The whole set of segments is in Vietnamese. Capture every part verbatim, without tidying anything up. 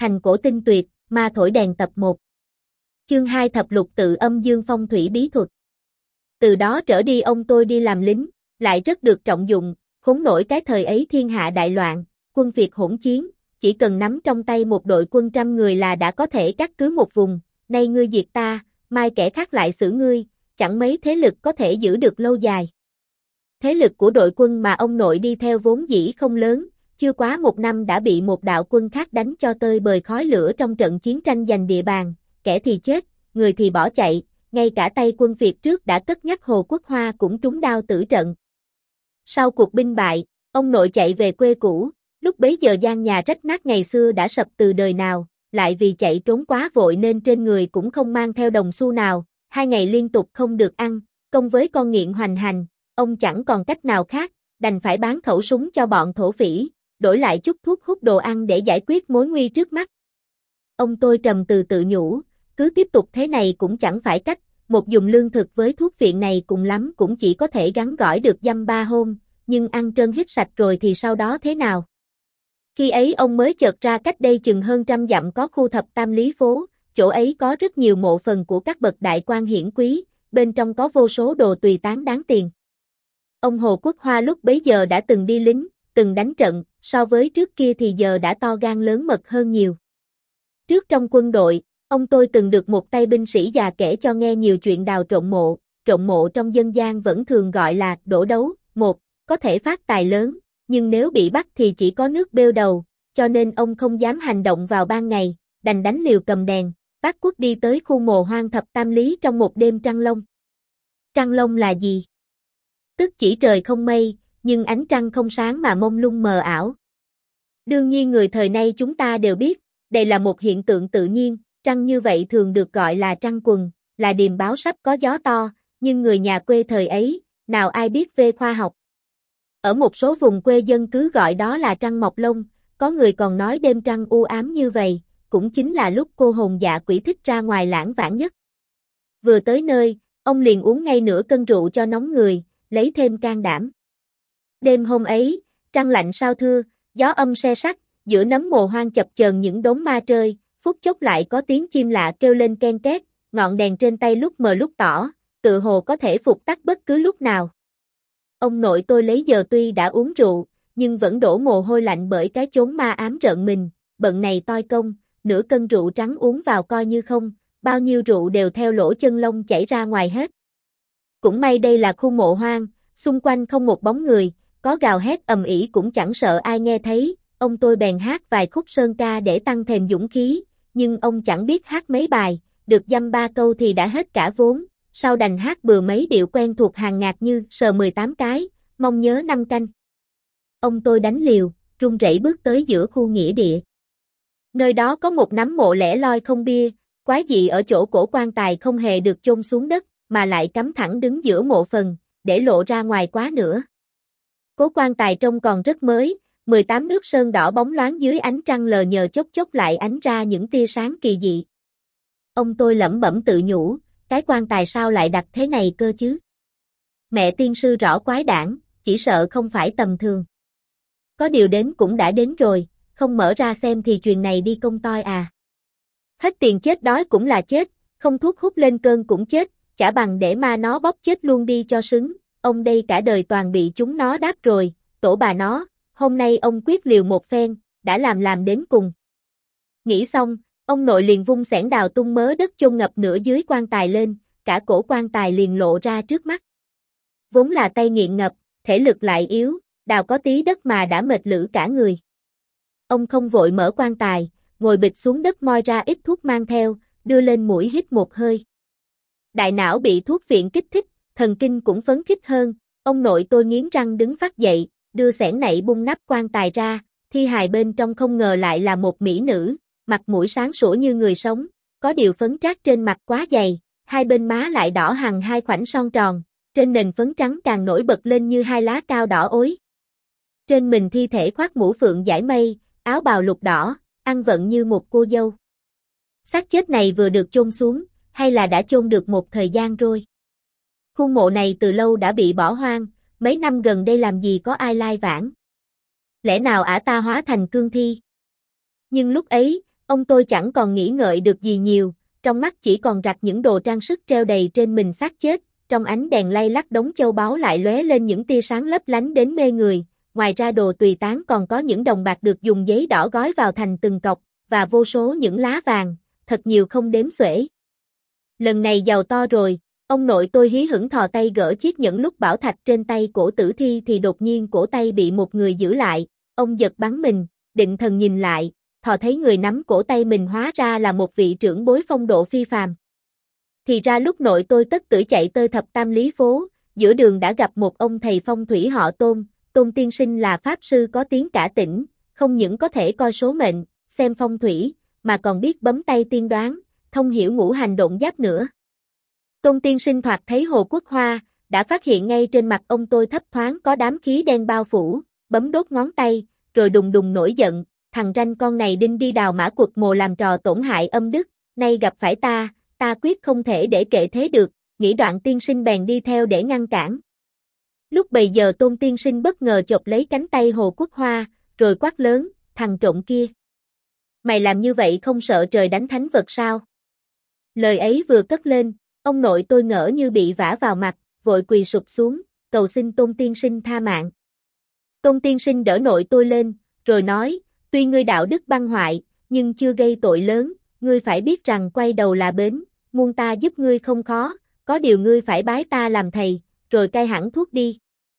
Thành cổ tinh tuyệt, ma thổi đèn tập một. Chương hai Thập lục tự âm dương phong thủy bí thuật. Từ đó trở đi ông tôi đi làm lính, lại rất được trọng dụng, khốn nổi cái thời ấy thiên hạ đại loạn, quân phiệt hỗn chiến, chỉ cần nắm trong tay một đội quân trăm người là đã có thể cắt cứ một vùng, nay ngươi diệt ta, mai kẻ khác lại xử ngươi, chẳng mấy thế lực có thể giữ được lâu dài. Thế lực của đội quân mà ông nội đi theo vốn dĩ không lớn, chưa quá một năm đã bị một đạo quân khác đánh cho tơi bời khói lửa trong trận chiến tranh giành địa bàn, kẻ thì chết, người thì bỏ chạy, ngay cả tay quân Việt trước đã cất nhắc Hồ Quốc Hoa cũng trúng đao tử trận. Sau cuộc binh bại, ông nội chạy về quê cũ, lúc bấy giờ gian nhà rách nát ngày xưa đã sập từ đời nào, lại vì chạy trốn quá vội nên trên người cũng không mang theo đồng xu nào, hai ngày liên tục không được ăn, công với con nghiện hoành hành, ông chẳng còn cách nào khác, đành phải bán khẩu súng cho bọn thổ phỉ, đổi lại chút thuốc hút đồ ăn để giải quyết mối nguy trước mắt. Ông tôi trầm từ tự nhủ, cứ tiếp tục thế này cũng chẳng phải cách, một dùng lương thực với thuốc viện này cùng lắm cũng chỉ có thể gắn gỏi được dăm ba hôm, nhưng ăn trơn hít sạch rồi thì sau đó thế nào? Khi ấy ông mới chợt ra cách đây chừng hơn trăm dặm có khu thập tam lý phố, chỗ ấy có rất nhiều mộ phần của các bậc đại quan hiển quý, bên trong có vô số đồ tùy tán đáng tiền. Ông Hồ Quốc Hoa lúc bấy giờ đã từng đi lính, từng đánh trận, so với trước kia thì giờ đã to gan lớn mật hơn nhiều. Trước trong quân đội, ông tôi từng được một tay binh sĩ già kể cho nghe nhiều chuyện đào trộm mộ, trộm mộ trong dân gian vẫn thường gọi là đổ đấu, một, có thể phát tài lớn, nhưng nếu bị bắt thì chỉ có nước bêu đầu, cho nên ông không dám hành động vào ban ngày, đành đánh liều cầm đèn, vác cuốc đi tới khu mồ hoang thập tam lý trong một đêm trăng long. Trăng long là gì? Tức chỉ trời không mây, nhưng ánh trăng không sáng mà mông lung mờ ảo. Đương nhiên người thời nay chúng ta đều biết, đây là một hiện tượng tự nhiên, trăng như vậy thường được gọi là trăng quần, là điềm báo sắp có gió to, nhưng người nhà quê thời ấy, nào ai biết về khoa học. Ở một số vùng quê dân cứ gọi đó là trăng mọc lông, có người còn nói đêm trăng u ám như vậy, cũng chính là lúc cô hồn dạ quỷ thích ra ngoài lãng vãng nhất. Vừa tới nơi, ông liền uống ngay nửa cân rượu cho nóng người, lấy thêm can đảm. Đêm hôm ấy, trăng lạnh sao thưa, gió âm se sắt, giữa nấm mồ hoang chập chờn những đốm ma trơi, phút chốc lại có tiếng chim lạ kêu lên ken két, ngọn đèn trên tay lúc mờ lúc tỏ, tự hồ có thể phục tắt bất cứ lúc nào. Ông nội tôi lấy giờ tuy đã uống rượu, nhưng vẫn đổ mồ hôi lạnh bởi cái chốn ma ám rợn mình, bận này toi công, nửa cân rượu trắng uống vào coi như không, bao nhiêu rượu đều theo lỗ chân lông chảy ra ngoài hết. Cũng may đây là khu mộ hoang, xung quanh không một bóng người, có gào hét ầm ĩ cũng chẳng sợ ai nghe thấy, ông tôi bèn hát vài khúc sơn ca để tăng thêm dũng khí, nhưng ông chẳng biết hát mấy bài, được dăm ba câu thì đã hết cả vốn, sau đành hát bừa mấy điệu quen thuộc hàng ngạt như sờ mười tám cái, mong nhớ năm canh. Ông tôi đánh liều, run rẩy bước tới giữa khu nghĩa địa. Nơi đó có một nắm mộ lẻ loi không bia, quái dị ở chỗ cổ quan tài không hề được chôn xuống đất, mà lại cắm thẳng đứng giữa mộ phần, để lộ ra ngoài quá nữa. Cố quan tài trông còn rất mới, mười tám nước sơn đỏ bóng loáng dưới ánh trăng lờ nhờ chốc chốc lại ánh ra những tia sáng kỳ dị. Ông tôi lẩm bẩm tự nhủ, cái quan tài sao lại đặt thế này cơ chứ? Mẹ tiên sư rõ quái đản, chỉ sợ không phải tầm thường. Có điều đến cũng đã đến rồi, không mở ra xem thì chuyện này đi công toi à. Hết tiền chết đói cũng là chết, không thuốc hút lên cơn cũng chết, chả bằng để ma nó bóp chết luôn đi cho xứng. Ông đây cả đời toàn bị chúng nó đáp rồi, tổ bà nó, hôm nay ông quyết liều một phen, đã làm làm đến cùng. Nghĩ xong, ông nội liền vung xẻng đào tung mớ đất chôn ngập nửa dưới quan tài lên, cả cổ quan tài liền lộ ra trước mắt. Vốn là tay nghiện ngập, thể lực lại yếu, đào có tí đất mà đã mệt lử cả người. Ông không vội mở quan tài, ngồi bịch xuống đất moi ra ít thuốc mang theo, đưa lên mũi hít một hơi. Đại não bị thuốc viện kích thích, thần kinh cũng phấn khích hơn, ông nội tôi nghiến răng đứng phát dậy, đưa xẻng nảy bung nắp quan tài ra, thi hài bên trong không ngờ lại là một mỹ nữ, mặt mũi sáng sủa như người sống, có điều phấn trát trên mặt quá dày, hai bên má lại đỏ hằn hai khoảnh son tròn, trên nền phấn trắng càng nổi bật lên như hai lá cao đỏ ối. Trên mình thi thể khoác mũ phượng dải mây, áo bào lục đỏ, ăn vận như một cô dâu. Xác chết này vừa được chôn xuống, hay là đã chôn được một thời gian rồi? Khu mộ này từ lâu đã bị bỏ hoang, mấy năm gần đây làm gì có ai lai vãng. Lẽ nào ả ta hóa thành cương thi? Nhưng lúc ấy, Ông tôi chẳng còn nghĩ ngợi được gì nhiều, trong mắt chỉ còn rạc những đồ trang sức treo đầy trên mình xác chết, trong ánh đèn lay lắc đống châu báu lại lóe lên những tia sáng lấp lánh đến mê người, ngoài ra đồ tùy tán còn có những đồng bạc được dùng giấy đỏ gói vào thành từng cọc, và vô số những lá vàng, thật nhiều không đếm xuể. Lần này giàu to rồi, ông nội tôi hí hửng thò tay gỡ chiếc nhẫn lúc bảo thạch trên tay cổ tử thi thì đột nhiên cổ tay bị một người giữ lại, ông giật bắn mình, định thần nhìn lại, thò thấy người nắm cổ tay mình hóa ra là một vị trưởng bối phong độ phi phàm. Thì ra lúc nội tôi tất tưởi chạy tới thập tam lý phố, giữa đường đã gặp một ông thầy phong thủy họ Tôn, Tôn tiên sinh là pháp sư có tiếng cả tỉnh, không những có thể coi số mệnh, xem phong thủy, mà còn biết bấm tay tiên đoán, thông hiểu ngũ hành độn giáp nữa. Tôn tiên sinh thoạt thấy Hồ Quốc Hoa, đã phát hiện ngay trên mặt ông tôi thấp thoáng có đám khí đen bao phủ, bấm đốt ngón tay, rồi đùng đùng nổi giận, thằng ranh con này đinh đi đào mã quật mồ làm trò tổn hại âm đức, nay gặp phải ta, ta quyết không thể để kệ thế được, nghĩ đoạn tiên sinh bèn đi theo để ngăn cản. Lúc bấy giờ Tôn tiên sinh bất ngờ chộp lấy cánh tay Hồ Quốc Hoa, rồi quát lớn, thằng trộm kia. Mày làm như vậy không sợ trời đánh thánh vật sao? Lời ấy vừa cất lên, ông nội tôi ngỡ như bị vả vào mặt, vội quỳ sụp xuống, cầu xin Tôn tiên sinh tha mạng. Tôn tiên sinh đỡ nội tôi lên, rồi nói, tuy ngươi đạo đức băng hoại, nhưng chưa gây tội lớn, ngươi phải biết rằng quay đầu là bến, muôn ta giúp ngươi không khó, có điều ngươi phải bái ta làm thầy, rồi cai hẳn thuốc đi.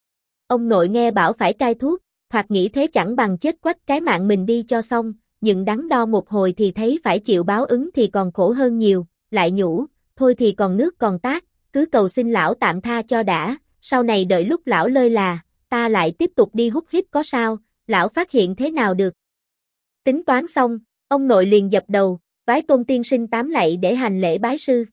Ông nội nghe bảo phải cai thuốc, thoạt nghĩ thế chẳng bằng chết quách cái mạng mình đi cho xong, nhưng đắn đo một hồi thì thấy phải chịu báo ứng thì còn khổ hơn nhiều, lại nhủ, thôi thì còn nước còn tát, cứ cầu xin lão tạm tha cho đã, sau này đợi lúc lão lơi là, ta lại tiếp tục đi hút hít có sao, lão phát hiện thế nào được. Tính toán xong, ông nội liền dập đầu, vái Tôn tiên sinh tám lạy để hành lễ bái sư.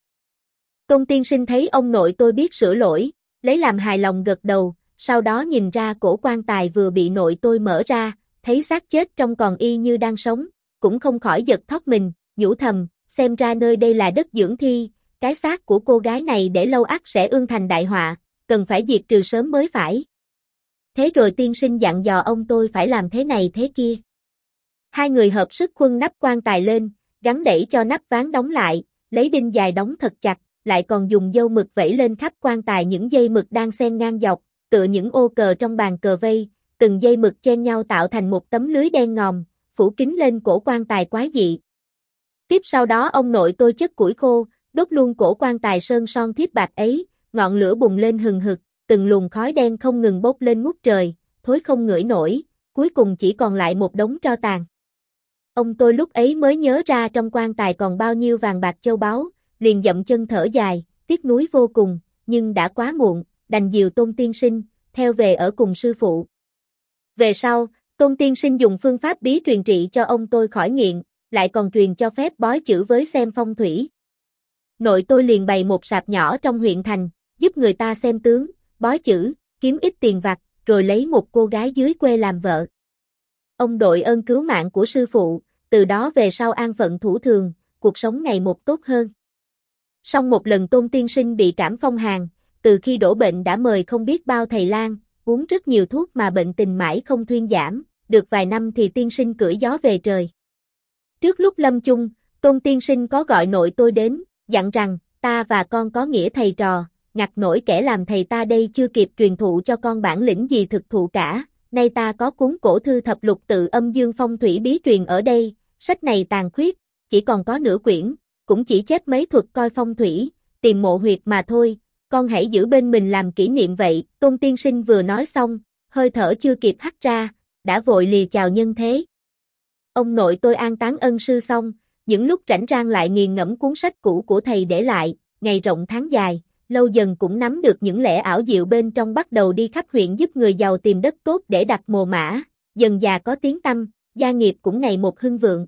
Tôn tiên sinh thấy ông nội tôi biết sửa lỗi, lấy làm hài lòng gật đầu, sau đó nhìn ra cổ quan tài vừa bị nội tôi mở ra, thấy xác chết trông còn y như đang sống, cũng không khỏi giật thót mình, nhủ thầm, xem ra nơi đây là đất dưỡng thi, cái xác của cô gái này để lâu ắt sẽ ương thành đại họa, cần phải diệt trừ sớm mới phải. Thế rồi tiên sinh dặn dò ông tôi phải làm thế này thế kia. Hai người hợp sức khuân nắp quan tài lên, gắn đẩy cho nắp ván đóng lại, lấy đinh dài đóng thật chặt, lại còn dùng dâu mực vẩy lên khắp quan tài những dây mực đang xen ngang dọc, tựa những ô cờ trong bàn cờ vây, từng dây mực chen nhau tạo thành một tấm lưới đen ngòm, phủ kín lên cổ quan tài quái dị. Tiếp sau đó ông nội tôi chất củi khô, đốt luôn cổ quan tài sơn son thiếp bạc ấy, ngọn lửa bùng lên hừng hực, từng luồng khói đen không ngừng bốc lên ngút trời, thối không ngửi nổi, cuối cùng chỉ còn lại một đống tro tàn. Ông tôi lúc ấy mới nhớ ra trong quan tài còn bao nhiêu vàng bạc châu báu, liền dậm chân thở dài, tiếc nuối vô cùng, nhưng đã quá muộn, đành dìu Tôn tiên sinh, theo về ở cùng sư phụ. Về sau, Tôn tiên sinh dùng phương pháp bí truyền trị cho ông tôi khỏi nghiện, lại còn truyền cho phép bói chữ với xem phong thủy. Nội tôi liền bày một sạp nhỏ trong huyện thành, giúp người ta xem tướng, bói chữ, kiếm ít tiền vặt, rồi lấy một cô gái dưới quê làm vợ. Ông đội ơn cứu mạng của sư phụ, từ đó về sau an phận thủ thường, cuộc sống ngày một tốt hơn. Song một lần Tôn tiên sinh bị cảm phong hàn, từ khi đổ bệnh đã mời không biết bao thầy lang, uống rất nhiều thuốc mà bệnh tình mãi không thuyên giảm, được vài năm thì tiên sinh cưỡi gió về trời. Trước lúc lâm chung, Tôn tiên sinh có gọi nội tôi đến, dặn rằng, ta và con có nghĩa thầy trò, ngặt nổi kẻ làm thầy ta đây chưa kịp truyền thụ cho con bản lĩnh gì thực thụ cả, nay ta có cuốn cổ thư thập lục tự âm dương phong thủy bí truyền ở đây, sách này tàn khuyết, chỉ còn có nửa quyển, cũng chỉ chép mấy thuật coi phong thủy, tìm mộ huyệt mà thôi, con hãy giữ bên mình làm kỷ niệm vậy. Tôn tiên sinh vừa nói xong, hơi thở chưa kịp hắt ra, đã vội lìa chào nhân thế. Ông nội tôi an táng ân sư xong, những lúc rảnh rang lại nghiền ngẫm cuốn sách cũ của thầy để lại, ngày rộng tháng dài, lâu dần cũng nắm được những lẽ ảo diệu bên trong, bắt đầu đi khắp huyện giúp người giàu tìm đất tốt để đặt mồ mả, dần già có tiếng tăm, gia nghiệp cũng ngày một hưng vượng.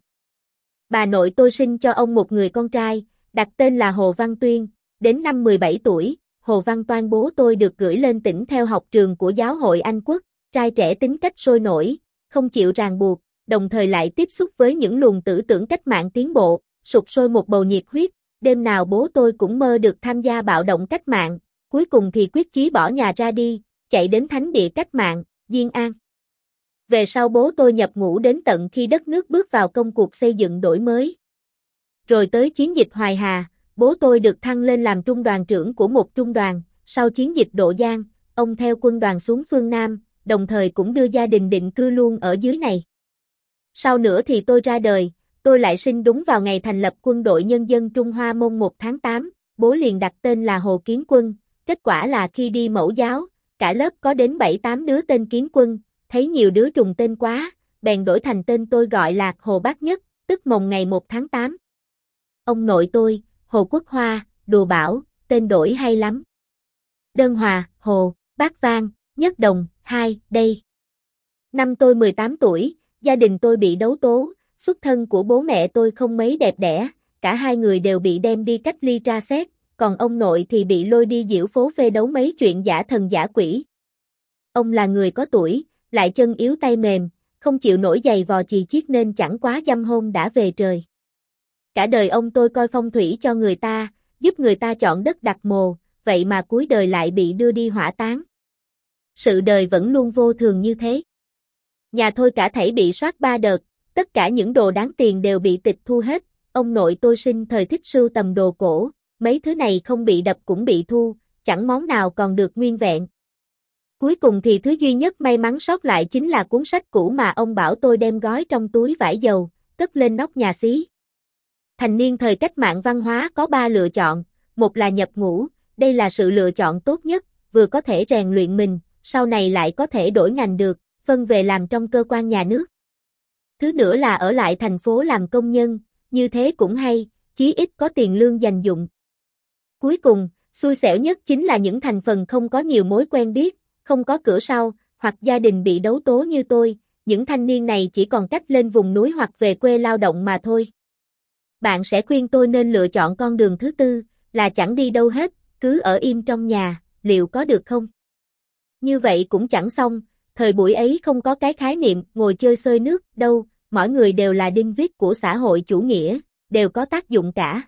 Bà nội tôi sinh cho ông một người con trai, đặt tên là Hồ Văn Tuyên, đến năm mười bảy tuổi, Hồ Văn Toan bố tôi được gửi lên tỉnh theo học trường của giáo hội Anh Quốc, trai trẻ tính cách sôi nổi, không chịu ràng buộc, đồng thời lại tiếp xúc với những luồng tư tưởng cách mạng tiến bộ, sục sôi một bầu nhiệt huyết, đêm nào bố tôi cũng mơ được tham gia bạo động cách mạng, cuối cùng thì quyết chí bỏ nhà ra đi, chạy đến thánh địa cách mạng, Diên An. Về sau bố tôi nhập ngũ đến tận khi đất nước bước vào công cuộc xây dựng đổi mới. Rồi tới chiến dịch Hoài Hà, bố tôi được thăng lên làm trung đoàn trưởng của một trung đoàn. Sau chiến dịch Độ Giang, ông theo quân đoàn xuống phương Nam, đồng thời cũng đưa gia đình định cư luôn ở dưới này. Sau nữa thì tôi ra đời, tôi lại sinh đúng vào ngày thành lập Quân đội Nhân dân Trung Hoa mồng một tháng tám, bố liền đặt tên là Hồ Kiến Quân. Kết quả là khi đi mẫu giáo, cả lớp có đến bảy tám đứa tên Kiến Quân, thấy nhiều đứa trùng tên quá, bèn đổi thành tên tôi gọi là Hồ Bác Nhất, tức mồng ngày một tháng tám. Ông nội tôi, Hồ Quốc Hoa, đùa bảo, tên đổi hay lắm. Đơn Hòa, Hồ, Bác Vang, Nhất Đồng, hai, đây. Năm tôi mười tám tuổi, gia đình tôi bị đấu tố, xuất thân của bố mẹ tôi không mấy đẹp đẽ, cả hai người đều bị đem đi cách ly tra xét, còn ông nội thì bị lôi đi diễu phố phê đấu mấy chuyện giả thần giả quỷ. Ông là người có tuổi, lại chân yếu tay mềm, không chịu nổi giày vò chì chiết nên chẳng quá dăm hôm đã về trời. Cả đời ông tôi coi phong thủy cho người ta, giúp người ta chọn đất đặt mồ, vậy mà cuối đời lại bị đưa đi hỏa táng. Sự đời vẫn luôn vô thường như thế. Nhà thôi cả thảy bị soát ba đợt, tất cả những đồ đáng tiền đều bị tịch thu hết. Ông nội tôi sinh thời thích sưu tầm đồ cổ, mấy thứ này không bị đập cũng bị thu, chẳng món nào còn được nguyên vẹn. Cuối cùng thì thứ duy nhất may mắn sót lại chính là cuốn sách cũ mà ông bảo tôi đem gói trong túi vải dầu, cất lên nóc nhà xí. Thành niên thời cách mạng văn hóa có ba lựa chọn, một là nhập ngũ, đây là sự lựa chọn tốt nhất, vừa có thể rèn luyện mình, sau này lại có thể đổi ngành được, phân về làm trong cơ quan nhà nước. Thứ nữa là ở lại thành phố làm công nhân, như thế cũng hay, chí ít có tiền lương dành dụm. Cuối cùng, xui xẻo nhất chính là những thành phần không có nhiều mối quen biết, không có cửa sau, hoặc gia đình bị đấu tố như tôi, những thanh niên này chỉ còn cách lên vùng núi hoặc về quê lao động mà thôi. Bạn sẽ khuyên tôi nên lựa chọn con đường thứ tư, là chẳng đi đâu hết, cứ ở im trong nhà, liệu có được không? Như vậy cũng chẳng xong, thời buổi ấy không có cái khái niệm ngồi chơi xơi nước đâu, mỗi người đều là đinh vít của xã hội chủ nghĩa, đều có tác dụng cả.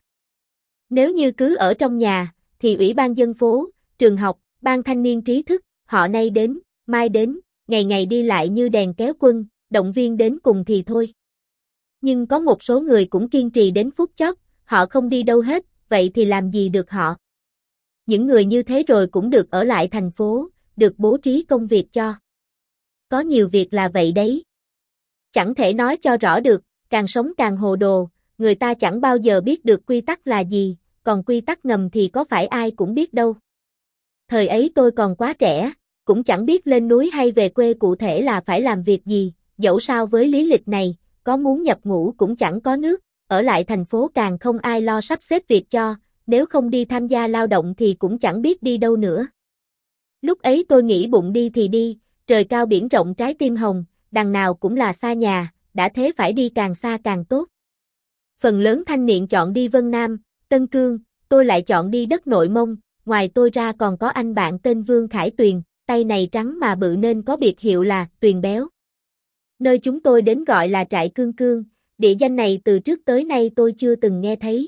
Nếu như cứ ở trong nhà, thì ủy ban dân phố, trường học, ban thanh niên trí thức, họ nay đến, mai đến, ngày ngày đi lại như đèn kéo quân, động viên đến cùng thì thôi. Nhưng có một số người cũng kiên trì đến phút chót, họ không đi đâu hết, vậy thì làm gì được họ? Những người như thế rồi cũng được ở lại thành phố, được bố trí công việc cho. Có nhiều việc là vậy đấy. Chẳng thể nói cho rõ được, càng sống càng hồ đồ, người ta chẳng bao giờ biết được quy tắc là gì, còn quy tắc ngầm thì có phải ai cũng biết đâu. Thời ấy tôi còn quá trẻ, cũng chẳng biết lên núi hay về quê cụ thể là phải làm việc gì, dẫu sao với lý lịch này, có muốn nhập ngũ cũng chẳng có nước, ở lại thành phố càng không ai lo sắp xếp việc cho, nếu không đi tham gia lao động thì cũng chẳng biết đi đâu nữa. Lúc ấy tôi nghĩ bụng đi thì đi, trời cao biển rộng trái tim hồng, đằng nào cũng là xa nhà, đã thế phải đi càng xa càng tốt. Phần lớn thanh niên chọn đi Vân Nam, Tân Cương, tôi lại chọn đi đất Nội Mông, ngoài tôi ra còn có anh bạn tên Vương Khải Tuyền, tay này trắng mà bự nên có biệt hiệu là Tuyền Béo. Nơi chúng tôi đến gọi là trại Cương Cương, địa danh này từ trước tới nay tôi chưa từng nghe thấy.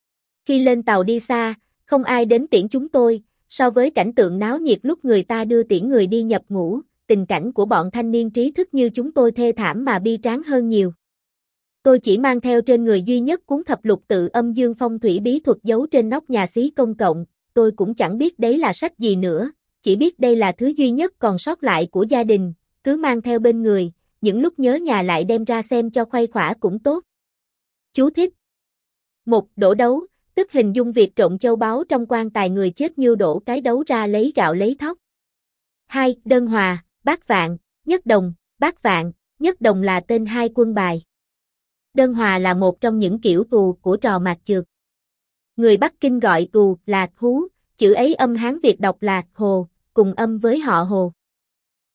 Khi lên tàu đi xa, không ai đến tiễn chúng tôi, so với cảnh tượng náo nhiệt lúc người ta đưa tiễn người đi nhập ngũ, tình cảnh của bọn thanh niên trí thức như chúng tôi thê thảm mà bi tráng hơn nhiều. Tôi chỉ mang theo trên người duy nhất cuốn thập lục tự âm dương phong thủy bí thuật giấu trên nóc nhà xí công cộng, tôi cũng chẳng biết đấy là sách gì nữa, chỉ biết đây là thứ duy nhất còn sót lại của gia đình, cứ mang theo bên người, những lúc nhớ nhà lại đem ra xem cho khuây khỏa cũng tốt. Chú thích. Một. Đổ đấu, tức hình dung việc trộn châu báu trong quan tài người chết như đổ cái đấu ra lấy gạo lấy thóc. Hai. Đơn Hòa, Bát Vạn, Nhất Đồng, Bát Vạn, Nhất Đồng là tên hai quân bài. Đơn Hòa là một trong những kiểu tù của trò mạt chược. Người Bắc Kinh gọi tù là hú, chữ ấy âm Hán Việt đọc là hồ, cùng âm với họ Hồ.